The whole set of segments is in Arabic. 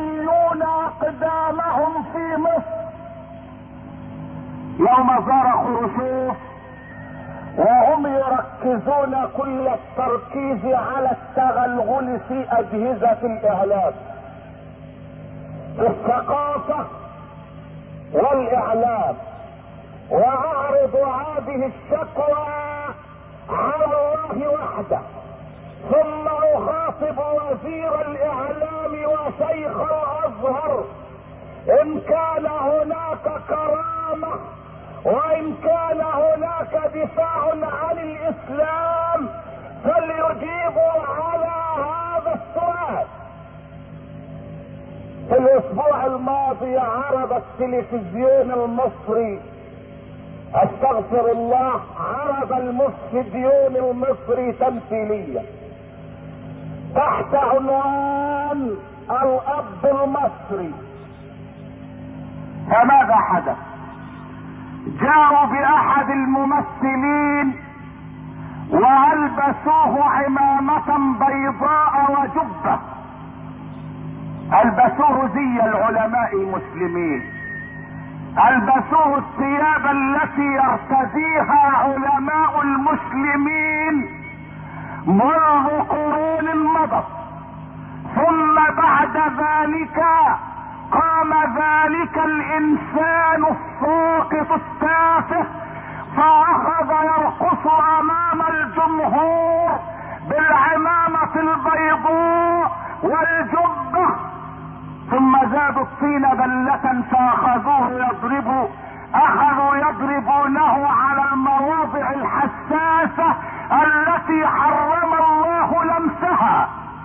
الصليبيون اقدامهم في مصر يوم زار خروشوف، وهم يركزون كل التركيز على التغلغل في اجهزة الاعلام، في الثقافة والاعلام. واعرض هذه الشكوى على الله وحده، ثم اخاطب وزير الاعلام وشيخ الازهر ان كان هناك كرامة وان كان هناك دفاع عن الاسلام فليجيبوا على هذا السؤال. في الاسبوع الماضي عرض التلفزيون المصري، استغفر الله، عرض التلفزيون المصري تمثيلية تحت عنوان الاب المصري. فماذا حدث؟ جاءوا باحد الممثلين والبسوه عمامة بيضاء وجبة، البسوه زي العلماء المسلمين، البسوه الثياب التي يرتديها علماء المسلمين منذ قرون مضت. ثم بعد ذلك قام ذلك الانسان الساقط التافه فاخذ يرقص امام الجمهور بالعمامة البيضاء والجبة، ثم زادوا الطين بلة اخذوا يضربونه على المواضع الحساسة التي حرم الله لمسها.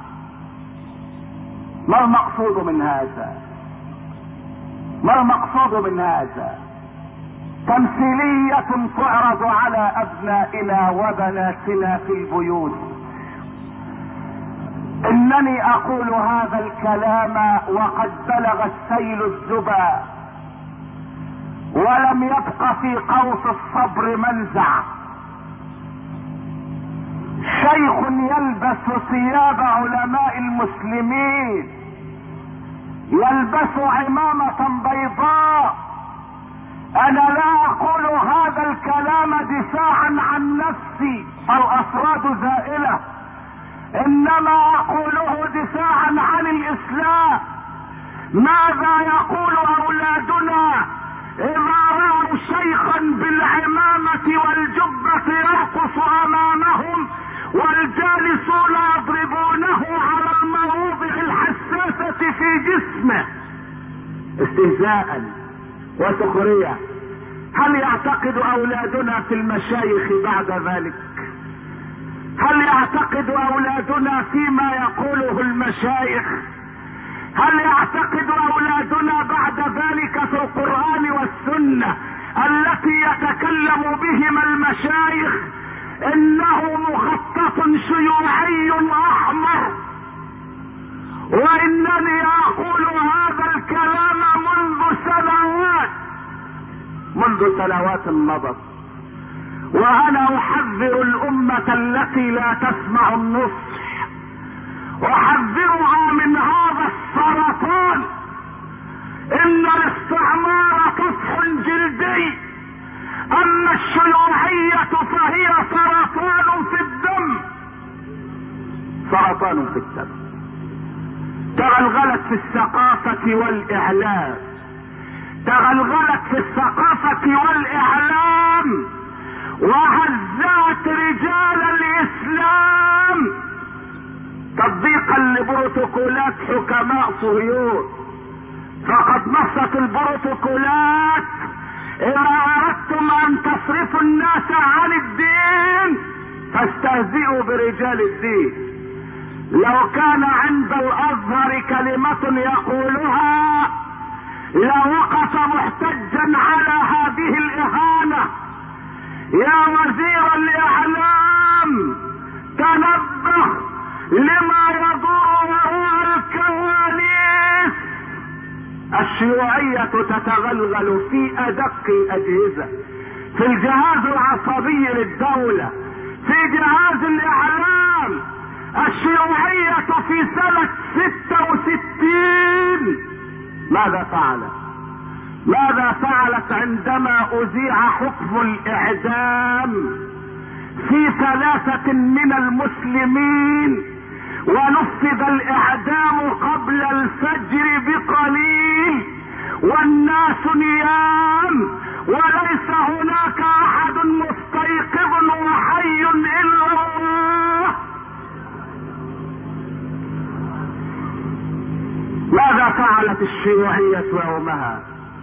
ما المقصود من هذا؟ ما المقصود من هذا؟ تمثيلية تعرض على ابنائنا وبناتنا في البيوت. انني اقول هذا الكلام وقد بلغ السيل الزبا ولم يبق في قوس الصبر منزع. شيخ يلبس ثياب علماء المسلمين، يلبس عمامة بيضاء. انا لا اقول هذا الكلام دفاعا عن نفسي، الافراد زائلة، انما اقوله دفاعا عن الاسلام. ماذا يقول اولادنا اذا رأوا شيخا بالعمامة والجبة يرقص امامهم والجالسون يضربونه على المواضع الحساسة في جسمه استهزاء وسخرية؟ هل يعتقد اولادنا في المشايخ بعد ذلك؟ هل يعتقد اولادنا فيما يقوله المشايخ؟ هل يعتقد اولادنا بعد ذلك في القرآن والسنة التي يتكلم بهما المشايخ انه مخطط شيوعي احمر؟ وانني اقول هذا الكلام منذ سنوات مضت، وانا احذر الامة التي لا تسمع النصح، احذرها من هذا السرطان. ان الاستعمار طفح جلدي، اما الشيوعية فهي سرطان في الدم، سرطان في الدم. تغلغلت في الثقافة والاعلام، تغلغلت في الثقافة والاعلام وهزأت رجال الاسلام تطبيقا لبروتوكولات حكماء صهيون. فقد نصت البروتوكولات اذا اردتم ان تصرفوا الناس عن الدين فاستهزئوا برجال الدين. لو كان عند الازهر كلمة يقولها لوقف محتجا على هذه الاهانة. يا وزير الاعلام تنبه لما يدور وراء الكواليس. الشيوعية تتغلغل في ادق الاجهزة، في الجهاز العصبي للدولة، في جهاز الاعلام. الشيوعية في سنة 66 ماذا فعلت عندما اذيع حكم الاعدام في 3 من المسلمين ونفذ الاعدام قبل الفجر بقليل والناس نيام وليس هناك احد مستيقظ وحي الا الله؟ ماذا فعلت الشيوعية يومها؟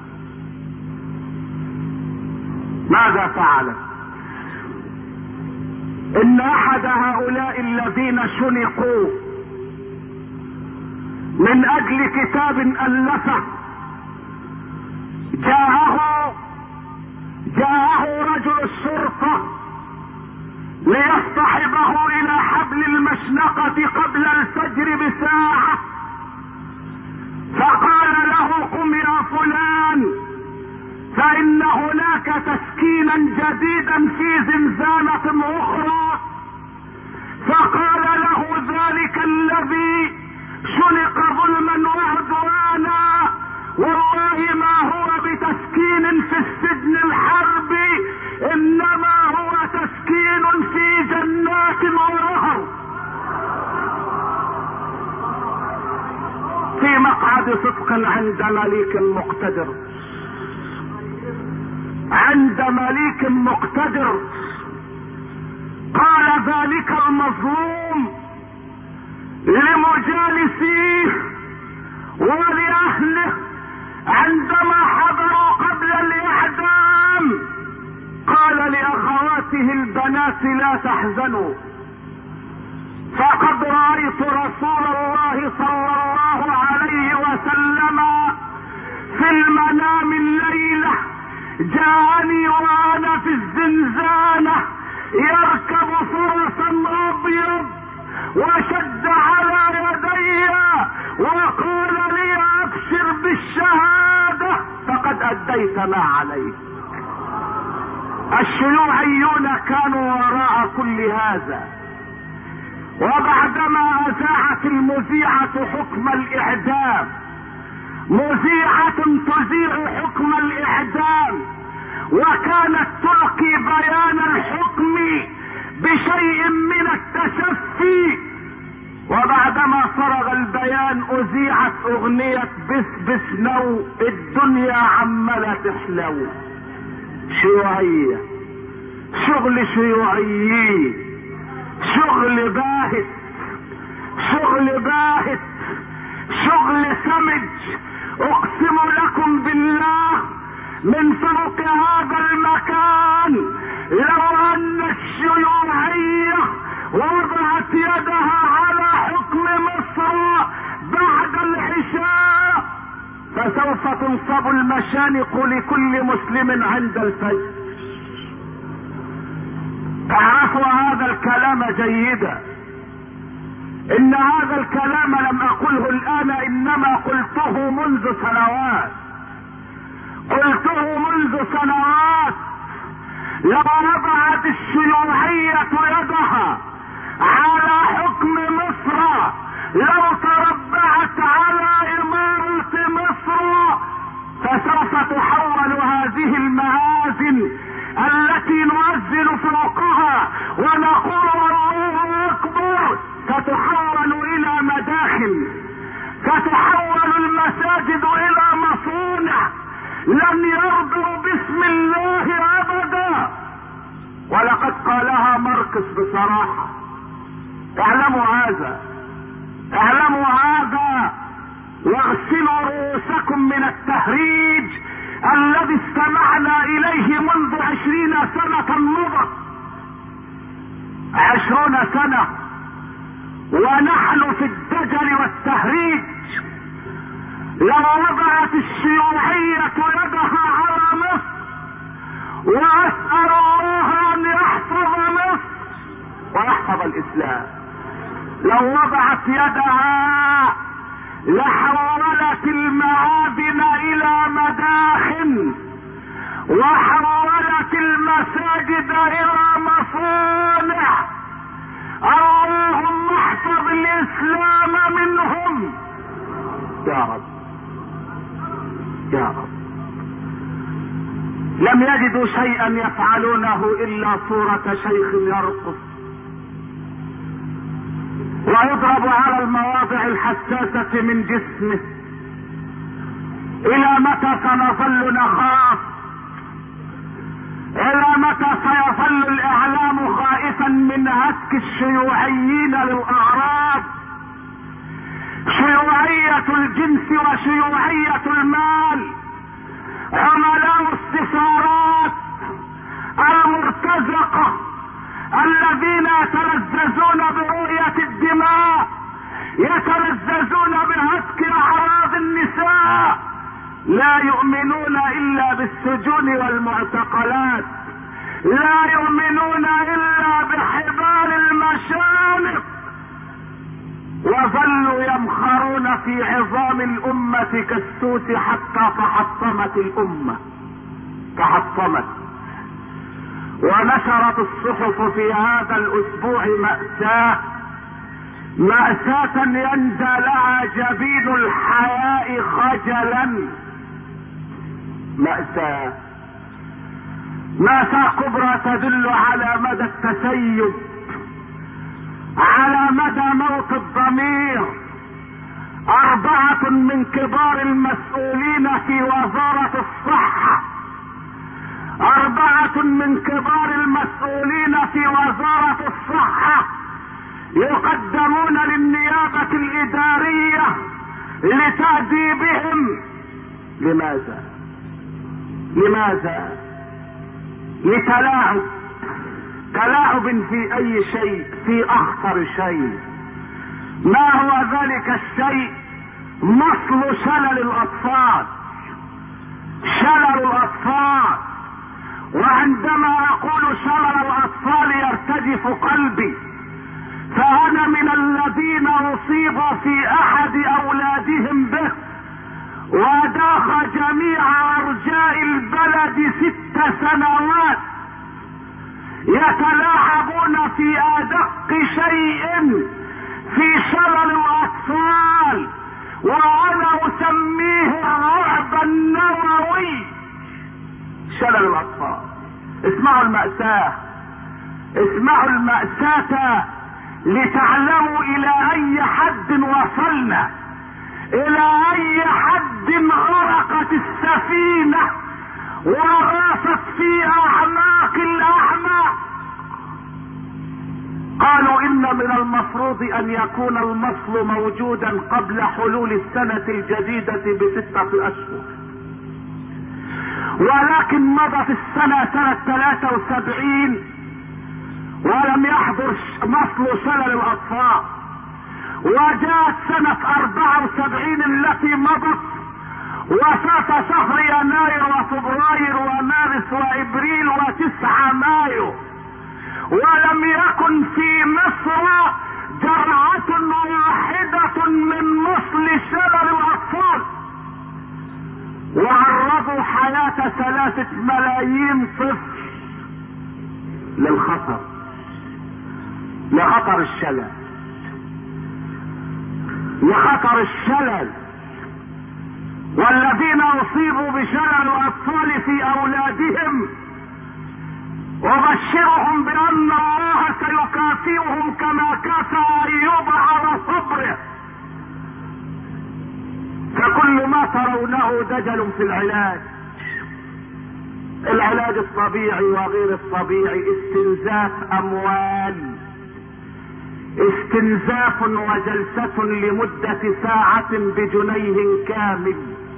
ماذا فعلت؟ ان احد هؤلاء الذين شنقوا من اجل كتاب الفه جاءه رجل الشرطة ليصطحبه الى حبل المشنقة قبل الفجر بساعة، فقال له قم يا فلان فان هناك تسكينا جديدا في زنزانة اخرى. فقال له ذلك الذي شنق ظلما وعدوانا والله ما هو بتسكين في السجن الحربي انما هو تسكين في جنات ونهر في مقعد صدق عند مليك مقتدر. قال ذلك المظلوم لمجالسيه ولأهله عندما حضروا قبل الإعدام، قال لأخواته البنات لا تحزنوا فقد رأيت رسول الله صلى الله عليه وسلم في المنام الليلة جاءني وانا في الزنزانة يركب فرسا ابيض وشد على يدي وقال لي ابشر بالشهادة فقد اديت ما عليك. الشيوعيون كانوا وراء كل هذا. وبعدما اذاعت المذيعة حكم الاعدام، مذيعة تذيع حكم الاعدام وكانت تلقي بيان الحكم بشيء من التشفي، وبعدما فرغ البيان اذيعت اغنية بس بس نو الدنيا عمالة تحلو. شيوعية، شغل شيوعيين، شغل باهت، شغل سمج. اقسم لكم بالله من فوق هذا المكان لو ان الشيوعية وضعت يدها على حكم مصر بعد العشاء فسوف تنصب المشانق لكل مسلم عند الفجر. اعرفوا هذا الكلام جيدا، ان هذا الكلام لم اقله الان انما قلته منذ سنوات. لو وضعت الشيوعية يدها على حكم مصر، لو تربعت على امارة مصر، فسوف تحول هذه المآذن التي نؤذن فوقها ونقول الله اكبر ستحول الى مداخل، ستحول المساجد الى مصانع، لن يرضوا باسم الله ابدا. ولقد قالها ماركس بصراحة. اعلموا هذا واغسلوا رؤوسكم من التهريج الذي استمعنا اليه منذ 20 سنة مضت. 20 سنة ونحن في الدجل والتهريج. لو وضعت الشيوعية يدها على مصر، واسأل الله ان يحفظ مصر ويحفظ الاسلام، لو وضعت يدها لحولت المعادن الى مداخن وحولت المساجد الى مصانع. اللهم احفظ الاسلام منهم يا رب. يا رب. لم يجدوا شيئا يفعلونه الا صورة شيخ يرقص ويضرب على المواضع الحساسة من جسمه. الى متى سنظل نخاف؟ الى متى سيظل الاعلام خائفا من هتك الشيوعيين للاعراض؟ شيوعية الجنس وشيوعية المال، عملاء السفارات المرتزقة الذين يتلذذون برؤية الدماء، يتلذذون بهتك اعراض النساء، لا يؤمنون الا بالسجون والمعتقلات، لا يؤمنون الا بحبال المشانق، وظلوا يمخرون في عظام الامة كالسوس حتى تحطمت الامة، تحطمت. ونشرت الصحف في هذا الاسبوع مأساة ينزى لها جبين الحياء خجلا. مأساة كبرى تدل على مدى التسيب، على مدى موت الضمير. 4 من كبار المسؤولين في وزارة الصحة، 4 من كبار المسؤولين في وزارة الصحة يقدمون للنيابة الإدارية لتأديبهم. لماذا؟ تلاعب في اي شيء، في اخطر شيء. ما هو ذلك الشيء؟ مصل شلل الاطفال، شلل الاطفال. وعندما اقول شلل الاطفال يرتجف قلبي، فانا من الذين اصيبوا في احد اولادهم به، وداخ جميع ارجاء البلد 6 سنوات يتلاعبون في ادق شيء في شلل الاطفال، وانا اسميه الرعب النووي. شلل الاطفال. اسمعوا المأساة، اسمعوا المأساة لتعلموا الى اي حد وصلنا، الى اي حد غرقت السفينة وغاصت في اعماق الاعماق. قالوا ان من المفروض ان يكون المصل موجودا قبل حلول السنة الجديدة ب6 اشهر، ولكن مضت السنة سنة 73 ولم يحضر مصل شلل الاطفال، وجاءت سنة 74 التي مضت وفات شهر يناير وفبراير ومارس وابريل و9 مايو، ولم يكن في مصر جرعة واحدة من مصل شلل الاطفال. وعرضوا حياة 3 ملايين طفل للخطر، لخطر الشلل، لخطر الشلل. والذين اصيبوا بشلل الاطفال في اولادهم وبشرهم بان الله سيكافئهم كما كافأ ايوب على صبره. فكل ما ترونه دجل في العلاج، العلاج الطبيعي وغير الطبيعي، استنزاف اموال، استنزاف وجلسة لمدة ساعة ب1 كامل.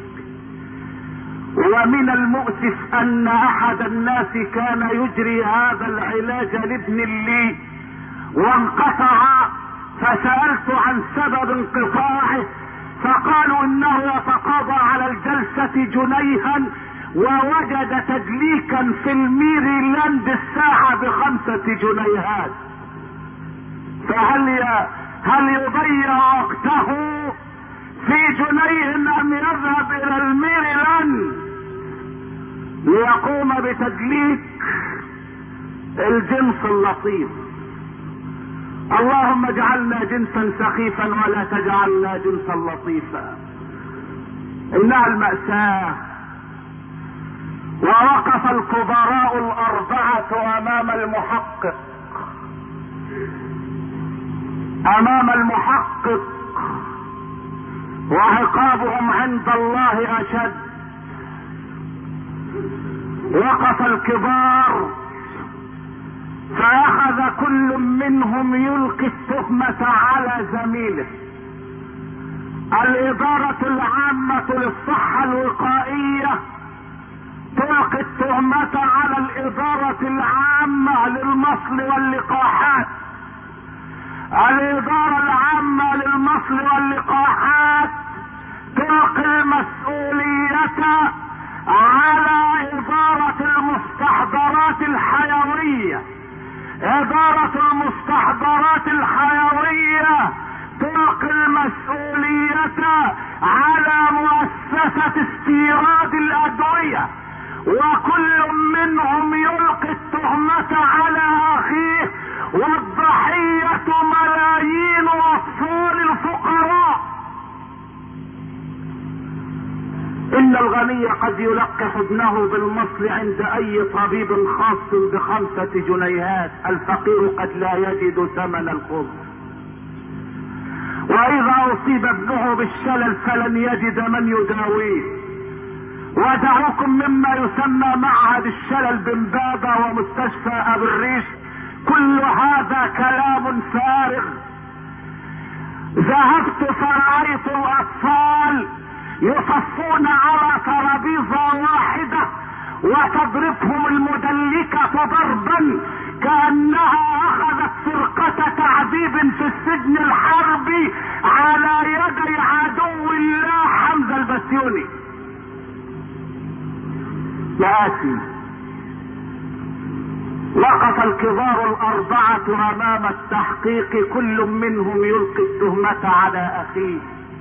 ومن المؤسف ان احد الناس كان يجري هذا العلاج لابن لي وانقطع، فسألت عن سبب انقطاعه فقالوا انه يتقاضى على الجلسة 1 جنيه، ووجد تدليكا في الميريلاند الساعة ب5 جنيهات. هل يضيع وقته في 1 جنيه ام يذهب الى الميريلاند ليقوم بتدليك الجنس اللطيف؟ اللهم اجعلنا جنسا سخيفا ولا تجعلنا جنسا لطيفا. انها المأساة. ووقف الكبراء الاربعة امام المحقق وعقابهم عند الله اشد. وقف الكبار فاخذ كل منهم يلقي التهمة على زميله. الادارة العامة للصحة الوقائية تلقي التهمة على الادارة العامة للمصل واللقاحات. الادارة العامة للمصل واللقاحات تلقي المسؤولية على ادارة المستحضرات الحيوية. ادارة المستحضرات الحيوية تلقي المسؤولية على مؤسسة استيراد الادوية. وكل منهم يلقي التهمة على اخيه، والضحية ملايين اطفال الفقراء. ان الغني قد يلقح ابنه بالمصل عند اي طبيب خاص ب5 جنيهات، الفقير قد لا يجد ثمن الخبز. واذا اصيب ابنه بالشلل فلن يجد من يداويه. ودعوكم مما يسمى معهد الشلل بمبابة ومستشفى ابو الريش، كل هذا كلام فارغ. ذهبت فرأيت الاطفال يصفون على ترابيزة واحدة وتضربهم المدلكة ضربا كأنها اخذت فرقة تعذيب في السجن الحربي على يدي عدو الله حمزة البسيوني. ياتي وقف الكبار الاربعة امام التحقيق، كل منهم يلقي التهمة على اخيه.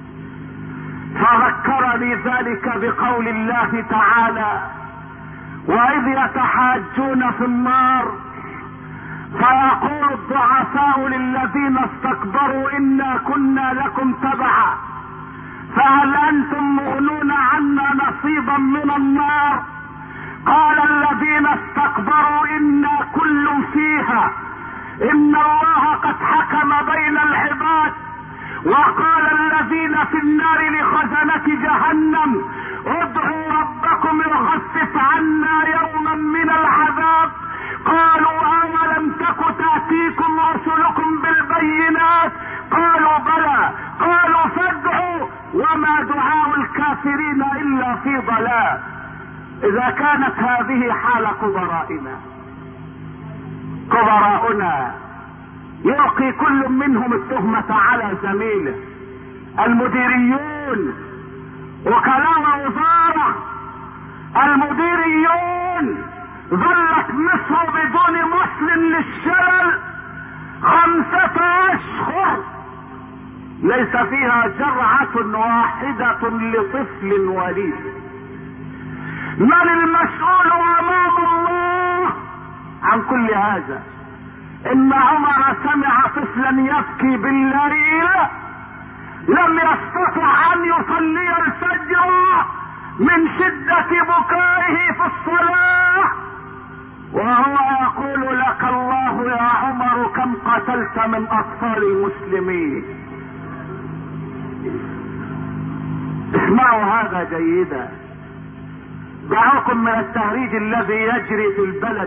فذكرني ذلك بقول الله تعالى: واذ يتحاجون في النار فيقول الضعفاء للذين استكبروا انا كنا لكم تبعا فهل انتم مغنون عنا نصيبا من النار؟ قال الذين استكبروا انا كل فيها ان الله قد حكم بين العباد. وقال الذين في النار لخزنة جهنم ادعوا ربكم يخفف عنا يوما من العذاب. قالوا اولم تك تاتيكم رسلكم بالبينات؟ قالوا بلى. قالوا فادعوا وما دعاء الكافرين الا في ضلال. اذا كانت هذه حال كبراؤنا يلقي كل منهم التهمة على زميله. المديريون، وكلاء وزارة، المديريون ظلت مصر بدون مسلم للشلل 5 اشهر ليس فيها جرعة واحدة لطفل وليد. من المسؤول امام الله عن كل هذا؟ ان عمر سمع طفلا يبكي بالليل لم يستطع ان يصلي الفجر من شدة بكائه في الصلاة، وهو يقول لك الله يا عمر كم قتلت من اطفال المسلمين. اسمعوا هذا جيدا. دعوكم من التهريج الذي يجري في البلد،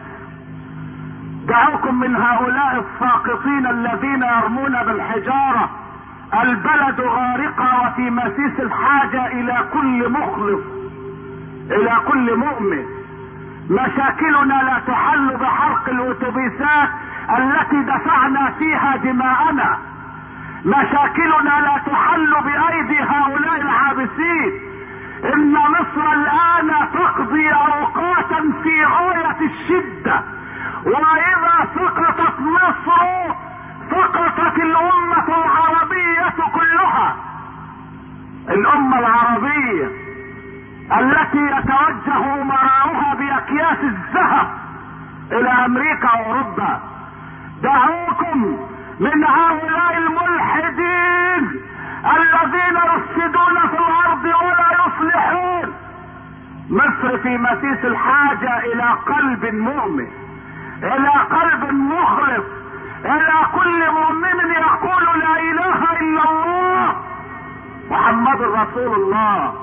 دعوكم من هؤلاء الساقطين الذين يرمون بالحجارة. البلد غارقة وفي مسيس الحاجة الى كل مخلص، الى كل مؤمن. مشاكلنا لا تحل بحرق الاتوبيسات التي دفعنا فيها دماءنا. مشاكلنا لا تحل بايدي هؤلاء العابثين. ان مصر الان تقضي اوقاتا في غاية الشدة، واذا سقطت مصر سقطت الامة العربية كلها. الامة العربية التي يتوجه امراؤها باكياس الذهب الى امريكا واوروبا. دعوكم من هؤلاء الملحدين الذين يفسدون في الارض ولا مصر في مسيس الحاجة الى قلب مؤمن، الى قلب مخلص، الى كل مؤمن يقول لا اله الا الله محمد رسول الله.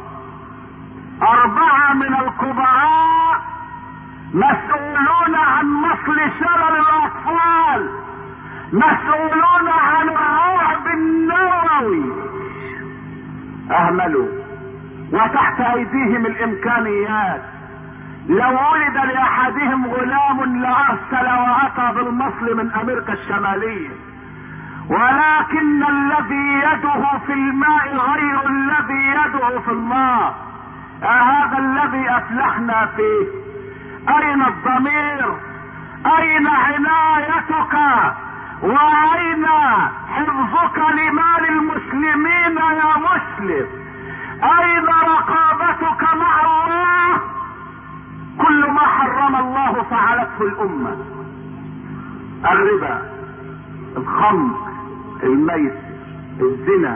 4 من الكبراء مسؤولون عن مصل شلل الاطفال، مسؤولون عن الرعب النووي، اهملوا وتحت ايديهم الامكانيات. لو ولد لاحدهم غلام لارسل واتى بالمصل من امريكا الشمالية، ولكن الذي يده في الماء غير الذي يده في النار. هذا الذي افلحنا فيه. اين الضمير؟ اين عنايتك؟ واين حفظك لمال المسلمين يا مسلم؟ اين رقابتك مع الله؟ كل ما حرم الله فعلته الامة: الربا، الخمر، الميت، الزنا،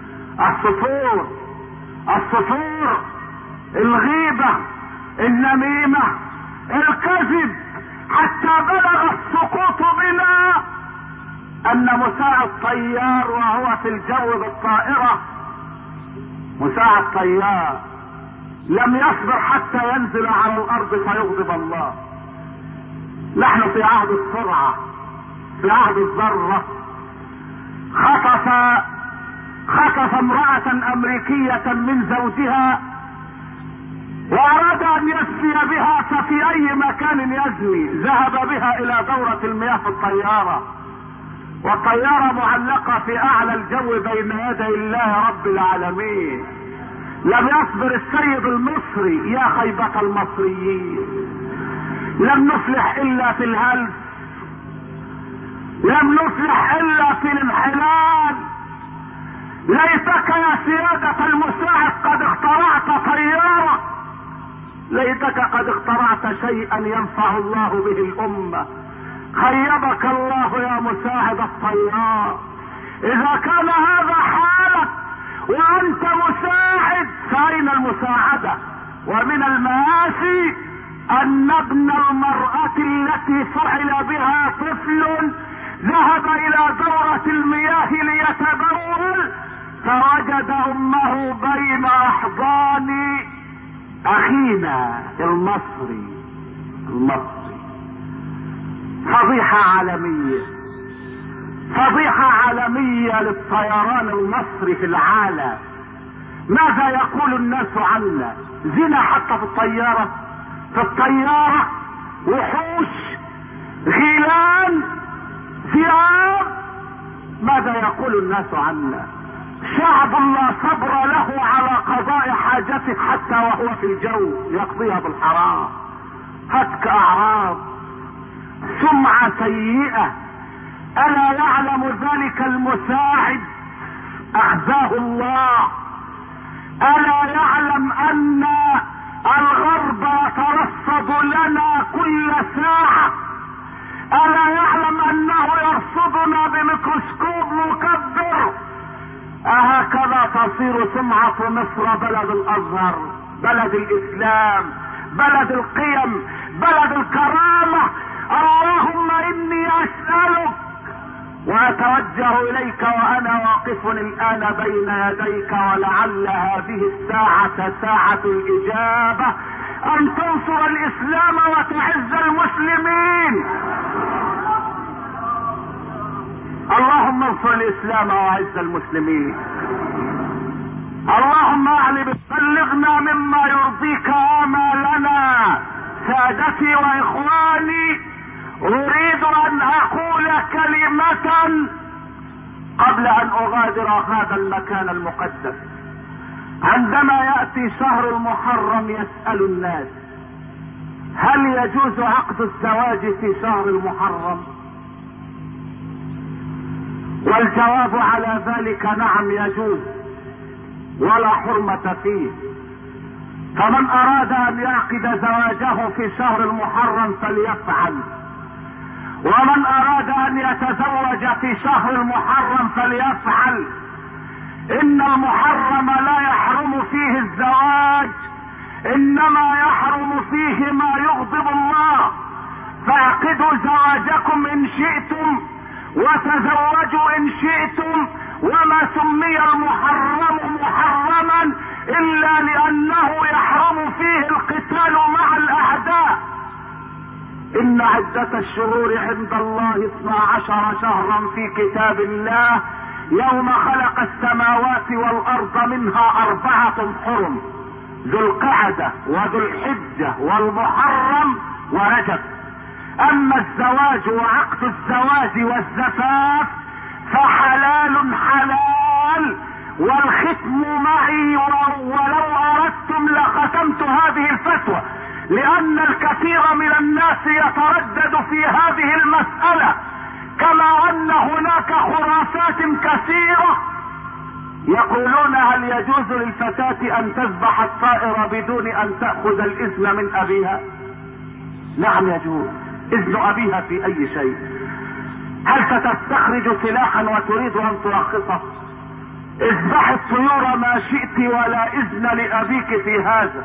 السفور، الغيبة، النميمة، الكذب، حتى بلغ السقوط بنا ان مساعد طيار وهو في الجو بالطائرة، مساعد طيار لم يصبر حتى ينزل على الارض فيغضب الله. نحن في عهد السرعة، في عهد الذرة. خطف امرأة امريكية من زوجها واراد ان يسري بها، ففي اي مكان يزني. ذهب بها الى دورة المياه في الطيارة، والطيارة معلقة في اعلى الجو بين يدي الله رب العالمين. لم يصبر السيد المصري، يا خيبة المصريين. لم نفلح الا في الهلس، لم نفلح الا في الانحلال. ليتك يا سيادة المساعد قد اخترعت طيارة، ليتك قد اخترعت شيئا ينفع الله به الامة. خيبك الله يا مساعد الطيار. اذا كان هذا حالك وانت مساعد فاين المساعدة؟ ومن المآسي ان ابن المرأة التي فعل بها طفل ذهب الى دورة المياه ليتبول، فوجد امه بين احضان اخينا المصري. فضيحة عالمية، فضيحة عالمية للطيران المصري في العالم. ماذا يقول الناس عنا؟ زنا حتى في الطيارة وحوش، غيلان، ذئاب. ماذا يقول الناس عنا؟ شعب لا صبر له على قضاء حاجته حتى وهو في الجو يقضيها بالحرام. هتك اعراض، سمعة سيئة. الا يعلم ذلك المساعد؟ اخزاه الله. الا يعلم ان الغرب يترصد لنا كل ساعة؟ الا يعلم انه يرصدنا بميكروسكوب مكبر؟ اهكذا تصير سمعة مصر بلد الازهر، بلد الاسلام، بلد القيم، بلد الكرامة. اللهم اني اسألك واتوجه اليك وانا واقف الان بين يديك، ولعل هذه الساعة ساعة الاجابة، ان تنصر الاسلام وتعز المسلمين. اللهم انصر الاسلام واعز المسلمين. اللهم بلغنا مما يرضيك آمالنا. سادتي واخواني، اريد ان اقول كلمة قبل ان اغادر هذا المكان المقدس. عندما يأتي شهر المحرم يسأل الناس: هل يجوز عقد الزواج في شهر المحرم؟ والجواب على ذلك نعم يجوز، ولا حرمة فيه. فمن اراد ان يعقد زواجه في شهر المحرم فليفعل، ومن اراد ان يتزوج في شهر المحرم فليفعل. ان المحرم لا يحرم فيه الزواج، انما فيه ما يغضب الله، فاعقدوا زواجكم ان شئتم وتزوجوا ان شئتم، وما سمي المحرم محرما الا لانه يحرم فيه القتال مع الاعداء. ان عدة الشهور عند الله 12 شهرا في كتاب الله يوم خلق السماوات والارض منها 4 حرم، ذو القعدة وذو الحجة والمحرم ورجب. اما الزواج وعقد الزواج والزفاف فحلال حلال، والختم معي ولو اردتم لختمت هذه الفتوى، لان الكثير من الناس يتردد في هذه المسألة، كما ان هناك خرافات كثيرة يقولون هل يجوز للفتاة ان تذبح الطائر بدون ان تأخذ الاذن من ابيها؟ نعم يجوز اذن ابيها في اي شيء. هل ستستخرج سلاحا وتريد ان ترخصه؟ اذبح الطيور ما شئت ولا اذن لابيك في هذا.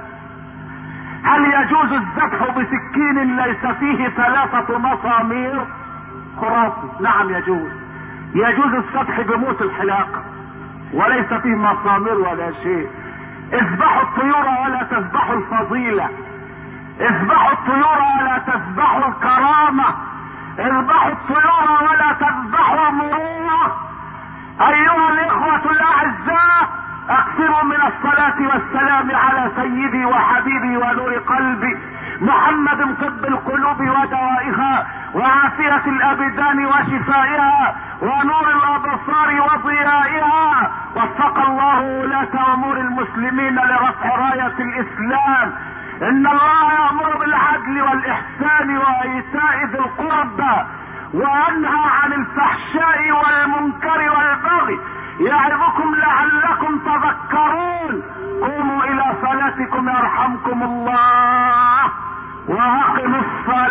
هل يجوز الذبح بسكين ليس فيه 3 مسامير؟ خرافي. نعم يجوز. يجوز الذبح بموت الحلاقة وليس فيه مسامير ولا شيء. اذبحوا الطيور ولا تذبحوا الفضيلة، اذبحوا الطيور ولا تذبحوا الكرامة، اذبحوا الطيور ولا تذبحوا المروءة. ايها الاخوة الاعزاء، اكثروا من الصلاة والسلام على سيدي وحبيبي ونور قلبي محمد، طب القلوب ودوائها وعافية الابدان وشفائها ونور الابصار وضيائها. وفق الله ولاة امور المسلمين لرفع راية الاسلام. ان الله يأمر بالعدل والاحسان وايتاء ذي القربى وينهى عن الفحشاء والمنكر والبغي، يعظكم لعلكم تذكرون. قوموا الى صلاتكم يرحمكم الله واقموا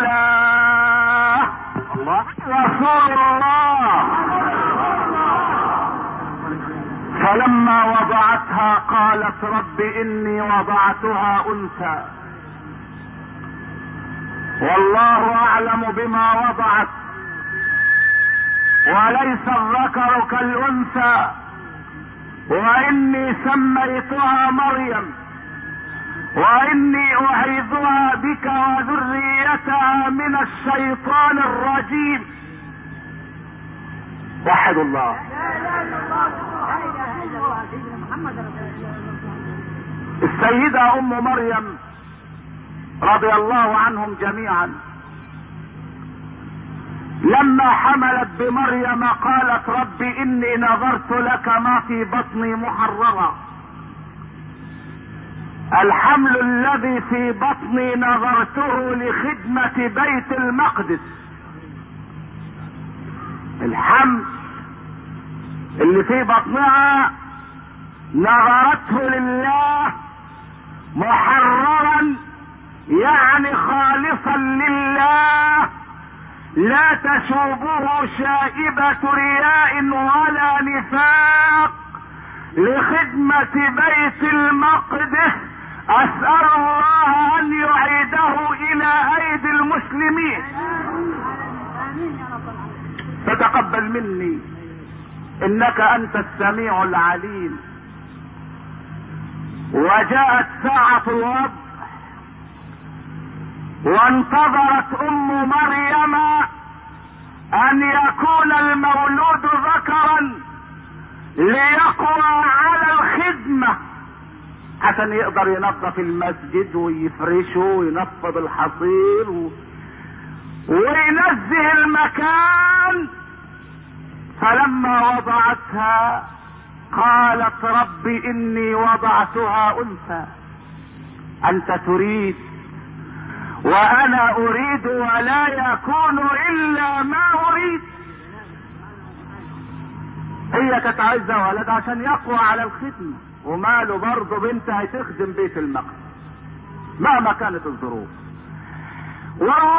الصلاة. الله رسول الله. فلما وضعتها قالت رب اني وضعتها انثى والله اعلم بما وضعت وليس الذكر كالانثى واني سميتها مريم واني اعيذها بك وذريتها من الشيطان الرجيم. وحد الله. السيدة ام مريم رضي الله عنهم جميعا لما حملت بمريم قالت رب اني نظرت لك ما في بطني محررا. الحمل الذي في بطني نظرته لخدمة بيت المقدس. الحمل اللي في بطنها نظرته لله محررا، يعني خالصا لله، لا تشوبه شائبة رياء ولا نفاق، لخدمة بيت المقدس. اسأل الله ان يعيده الى ايدي المسلمين. فتقبل مني انك انت السميع العليم. وجاءت ساعة الوضع وانتظرت ام مريم ان يكون المولود ذكرا ليقوى على الخدمة، عشان يقدر ينظف المسجد ويفرشه وينفض الحصير وينزه المكان. فلما وضعتها قالت رب اني وضعتها انثى. انت تريد وانا اريد ولا يكون الا ما اريد. هي كانت عايزه ولد عشان يقوى على الخدمه، وماله برضه بنت هتخدم بيت المقدس مهما كانت الظروف. والله